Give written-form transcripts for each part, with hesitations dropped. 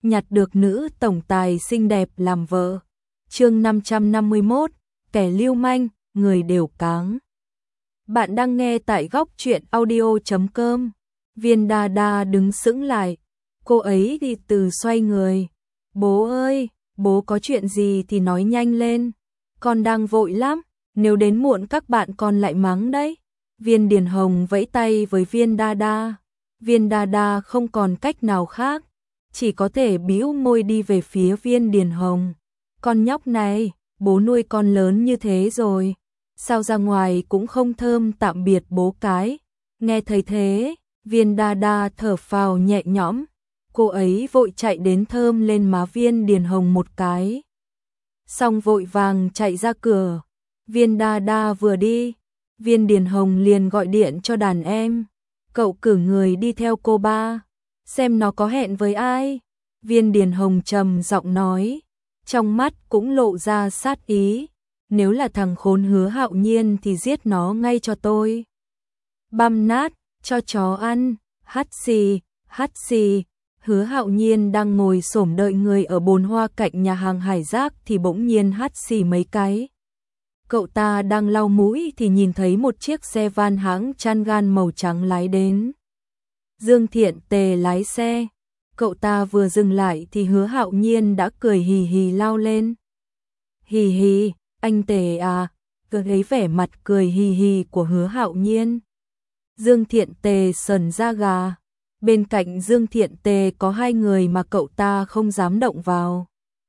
nhặt được nữ tổng tài xinh đẹp làm vợ. Chương 551, kẻ lưu manh, người đều cáng. Bạn đang nghe tại góc truyện audio.com. Viên Đa Đa đứng sững lại, cô ấy đi từ xoay người. Bố ơi, bố có chuyện gì thì nói nhanh lên, con đang vội lắm, nếu đến muộn các bạn con lại mắng đấy. Viên Điền Hồng vẫy tay với Viên Đa Đa. Viên Đa Đa không còn cách nào khác, chỉ có thể bĩu môi đi về phía Viên Điền Hồng. Con nhóc này, bố nuôi con lớn như thế rồi, sao ra ngoài cũng không thơm tạm biệt bố cái. Nghe thấy thế, Viên Đa Đa thở phào nhẹ nhõm, cô ấy vội chạy đến thơm lên má Viên Điền Hồng một cái. Xong vội vàng chạy ra cửa. Viên Đa Đa vừa đi, Viên Điền Hồng liền gọi điện cho đàn em. Cậu cử người đi theo cô ba, xem nó có hẹn với ai. Viên Điền Hồng trầm giọng nói, trong mắt cũng lộ ra sát ý. Nếu là thằng khốn Hứa Hạo Nhiên thì giết nó ngay cho tôi. Băm nát, cho chó ăn, hắt xì, hắt xì. Hứa Hạo Nhiên đang ngồi xổm đợi người ở bồn hoa cạnh nhà hàng Hải Giác thì bỗng nhiên hắt xì mấy cái. Cậu ta đang lau mũi thì nhìn thấy một chiếc xe van hãng Changan màu trắng lái đến. Dương Thiện Tề lái xe. Cậu ta vừa dừng lại thì Hứa Hạo Nhiên đã cười hì hì lao lên. Hì hì, anh Tề à, cứ thấy vẻ mặt cười hì hì của Hứa Hạo Nhiên. Dương Thiện Tề sờn da gà. Bên cạnh Dương Thiện Tề có hai người mà cậu ta không dám động vào.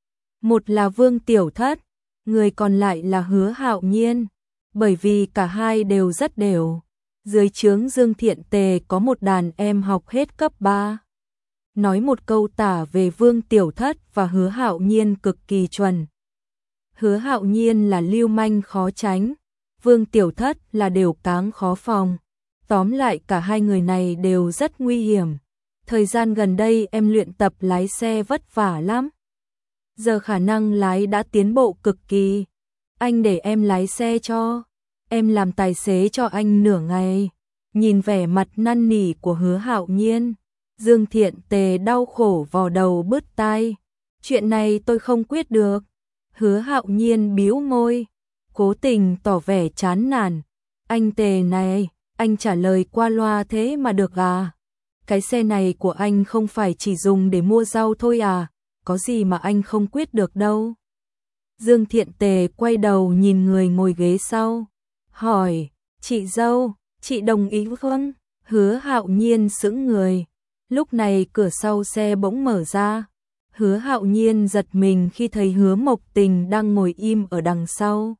Một là Vương Tiểu Thất, người còn lại là Hứa Hạo Nhiên, bởi vì cả hai đều rất đều. Dưới trướng Dương Thiện Tề có một đàn em học hết cấp 3. Nói một câu tả về Vương Tiểu Thất và Hứa Hạo Nhiên cực kỳ chuẩn. Hứa Hạo Nhiên là lưu manh khó tránh, Vương Tiểu Thất là đều cáng khó phòng. Tóm lại cả hai người này đều rất nguy hiểm. Thời gian gần đây em luyện tập lái xe vất vả lắm. Giờ khả năng lái đã tiến bộ cực kỳ. Anh để em lái xe cho. Em làm tài xế cho anh nửa ngày. Nhìn vẻ mặt năn nỉ của Hứa Hạo Nhiên, Dương Thiện Tề đau khổ vò đầu bứt tai. Chuyện này tôi không quyết được. Hứa Hạo Nhiên bĩu môi, cố tình tỏ vẻ chán nản. Anh Tề này, anh trả lời qua loa thế mà được à? Cái xe này của anh không phải chỉ dùng để mua rau thôi à? Có gì mà anh không quyết được đâu. Dương Thiện Tề quay đầu nhìn người ngồi ghế sau, hỏi, chị dâu, chị đồng ý không? Hứa Hạo Nhiên sững người. Lúc này cửa sau xe bỗng mở ra. Hứa Hạo Nhiên giật mình khi thấy Hứa Mộc Tình đang ngồi im ở đằng sau.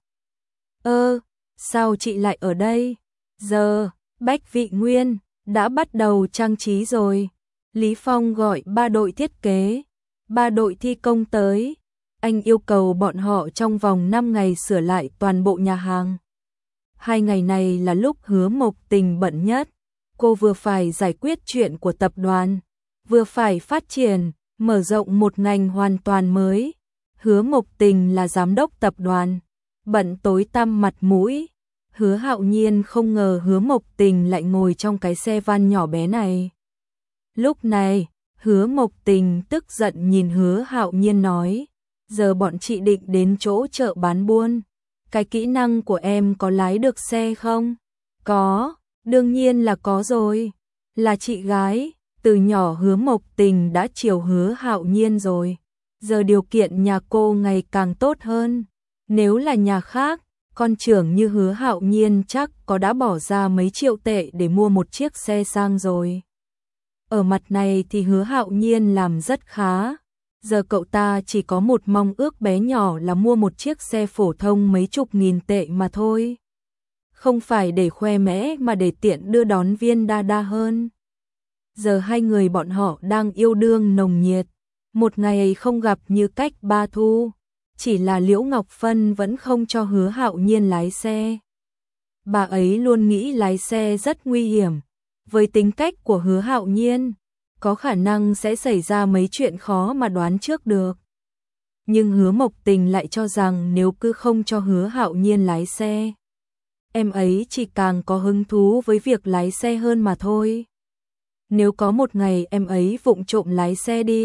Sao chị lại ở đây? Giờ, Bách Vị Nguyên đã bắt đầu trang trí rồi. Lý Phong gọi 3 đội thiết kế, 3 đội thi công tới. Anh yêu cầu bọn họ trong vòng 5 ngày sửa lại toàn bộ nhà hàng. 2 ngày này là lúc Hứa Mộc Tình bận nhất. Cô vừa phải giải quyết chuyện của tập đoàn, vừa phải phát triển, mở rộng một ngành hoàn toàn mới. Hứa Mộc Tình là giám đốc tập đoàn, bận tối tăm mặt mũi. Hứa Hạo Nhiên không ngờ Hứa Mộc Tình lại ngồi trong cái xe van nhỏ bé này. Lúc này, Hứa Mộc Tình tức giận nhìn Hứa Hạo Nhiên nói, giờ bọn chị định đến chỗ chợ bán buôn. Cái kỹ năng của em có lái được xe không? Có, đương nhiên là có rồi. Là chị gái, từ nhỏ Hứa Mộc Tình đã chiều Hứa Hạo Nhiên rồi. Giờ điều kiện nhà cô ngày càng tốt hơn. Nếu là nhà khác, con trưởng như Hứa Hạo Nhiên chắc có đã bỏ ra mấy triệu tệ để mua một chiếc xe sang rồi. Ở mặt này thì Hứa Hạo Nhiên làm rất khá. Giờ cậu ta chỉ có một mong ước bé nhỏ là mua một chiếc xe phổ thông mấy chục nghìn tệ mà thôi. Không phải để khoe mẽ mà để tiện đưa đón Viên Đa Đa hơn. Giờ hai người bọn họ đang yêu đương nồng nhiệt. Một ngày không gặp như cách 3 thu. Chỉ là Liễu Ngọc Phân vẫn không cho Hứa Hạo Nhiên lái xe. Bà ấy luôn nghĩ lái xe rất nguy hiểm. Với tính cách của Hứa Hạo Nhiên, có khả năng sẽ xảy ra mấy chuyện khó mà đoán trước được. Nhưng Hứa Mộc Tình lại cho rằng nếu cứ không cho Hứa Hạo Nhiên lái xe, em ấy chỉ càng có hứng thú với việc lái xe hơn mà thôi. Nếu có một ngày em ấy vụng trộm lái xe đi,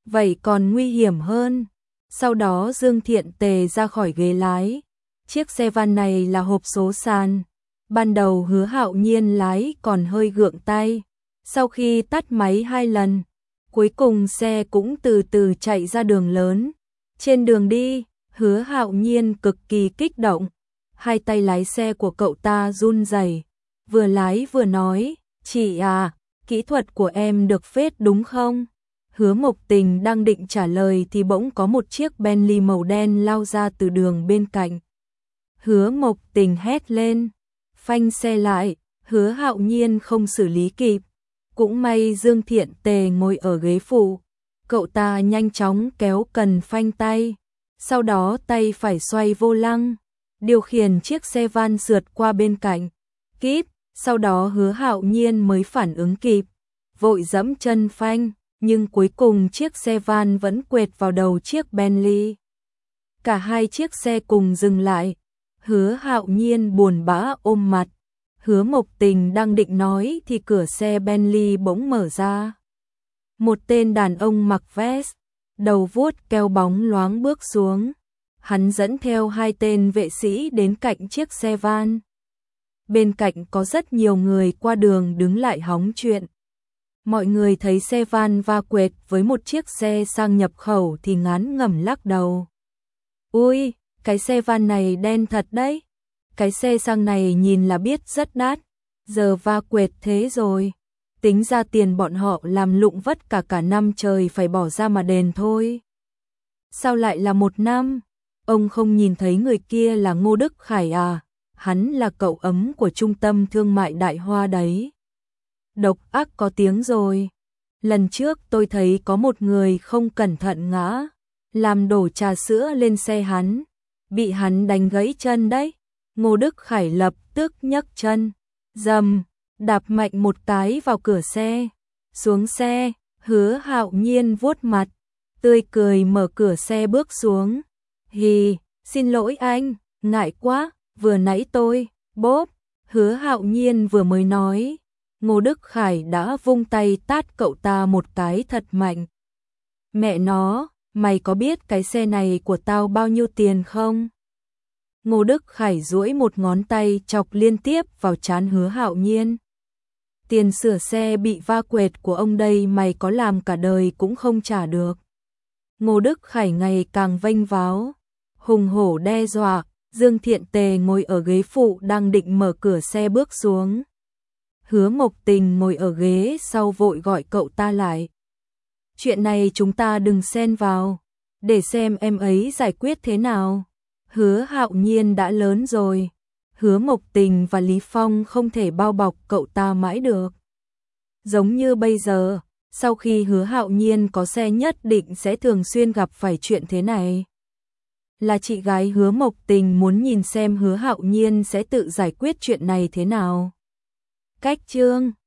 vậy còn nguy hiểm hơn. Sau đó Dương Thiện Tề ra khỏi ghế lái. Chiếc xe van này là hộp số sàn. Ban đầu Hứa Hạo Nhiên lái còn hơi gượng tay. Sau khi tắt máy 2 lần, cuối cùng xe cũng từ từ chạy ra đường lớn. Trên đường đi, Hứa Hạo Nhiên cực kỳ kích động. Hai tay lái xe của cậu ta run rẩy, vừa lái vừa nói, chị à, kỹ thuật của em được phết đúng không? Hứa Mộc Tình đang định trả lời thì bỗng có một chiếc Bentley màu đen lao ra từ đường bên cạnh. Hứa Mộc Tình hét lên, phanh xe lại, Hứa Hạo Nhiên không xử lý kịp. Cũng may Dương Thiện Tề ngồi ở ghế phụ, cậu ta nhanh chóng kéo cần phanh tay, sau đó tay phải xoay vô lăng, điều khiển chiếc xe van sượt qua bên cạnh. Kíp, sau đó Hứa Hạo Nhiên mới phản ứng kịp, vội giẫm chân phanh, nhưng cuối cùng chiếc xe van vẫn quẹt vào đầu chiếc Bentley. Cả hai chiếc xe cùng dừng lại. Hứa Hạo Nhiên buồn bã ôm mặt. Hứa Mộc Tình đang định nói thì cửa xe Bentley bỗng mở ra. Một tên đàn ông mặc vest, đầu vuốt keo bóng loáng bước xuống. Hắn dẫn theo hai tên vệ sĩ đến cạnh chiếc xe van. Bên cạnh có rất nhiều người qua đường đứng lại hóng chuyện. Mọi người thấy xe van va quệt với một chiếc xe sang nhập khẩu thì ngán ngẩm lắc đầu. Ui, cái xe van này đen thật đấy. Cái xe sang này nhìn là biết rất đắt. Giờ va quệt thế rồi. Tính ra tiền bọn họ làm lụng vất cả năm trời phải bỏ ra mà đền thôi. Sao lại là 1 năm? Ông không nhìn thấy người kia là Ngô Đức Khải à? Hắn là cậu ấm của trung tâm thương mại Đại Hoa đấy. Độc ác có tiếng rồi. Lần trước tôi thấy có một người không cẩn thận ngã, làm đổ trà sữa lên xe hắn, bị hắn đánh gãy chân đấy. Ngô Đức Khải lập tức nhấc chân, dầm, đạp mạnh một cái vào cửa xe. Xuống xe, Hứa Hạo Nhiên vuốt mặt, tươi cười mở cửa xe bước xuống. Hì, xin lỗi anh, ngại quá, vừa nãy tôi, bốp. Hứa Hạo Nhiên vừa mới nói, Ngô Đức Khải đã vung tay tát cậu ta một cái thật mạnh. Mẹ nó, mày có biết cái xe này của tao bao nhiêu tiền không? Ngô Đức Khải duỗi một ngón tay chọc liên tiếp vào trán Hứa Hạo Nhiên. Tiền sửa xe bị va quệt của ông đây mày có làm cả đời cũng không trả được. Ngô Đức Khải ngày càng vênh váo, hùng hổ đe dọa. Dương Thiện Tề ngồi ở ghế phụ đang định mở cửa xe bước xuống. Hứa Mộc Tình ngồi ở ghế sau vội gọi cậu ta lại. Chuyện này chúng ta đừng xen vào, để xem em ấy giải quyết thế nào. Hứa Hạo Nhiên đã lớn rồi, Hứa Mộc Tình và Lý Phong không thể bao bọc cậu ta mãi được. Giống như bây giờ, sau khi Hứa Hạo Nhiên có xe nhất định sẽ thường xuyên gặp phải chuyện thế này. Là chị gái Hứa Mộc Tình muốn nhìn xem Hứa Hạo Nhiên sẽ tự giải quyết chuyện này thế nào. Cách chương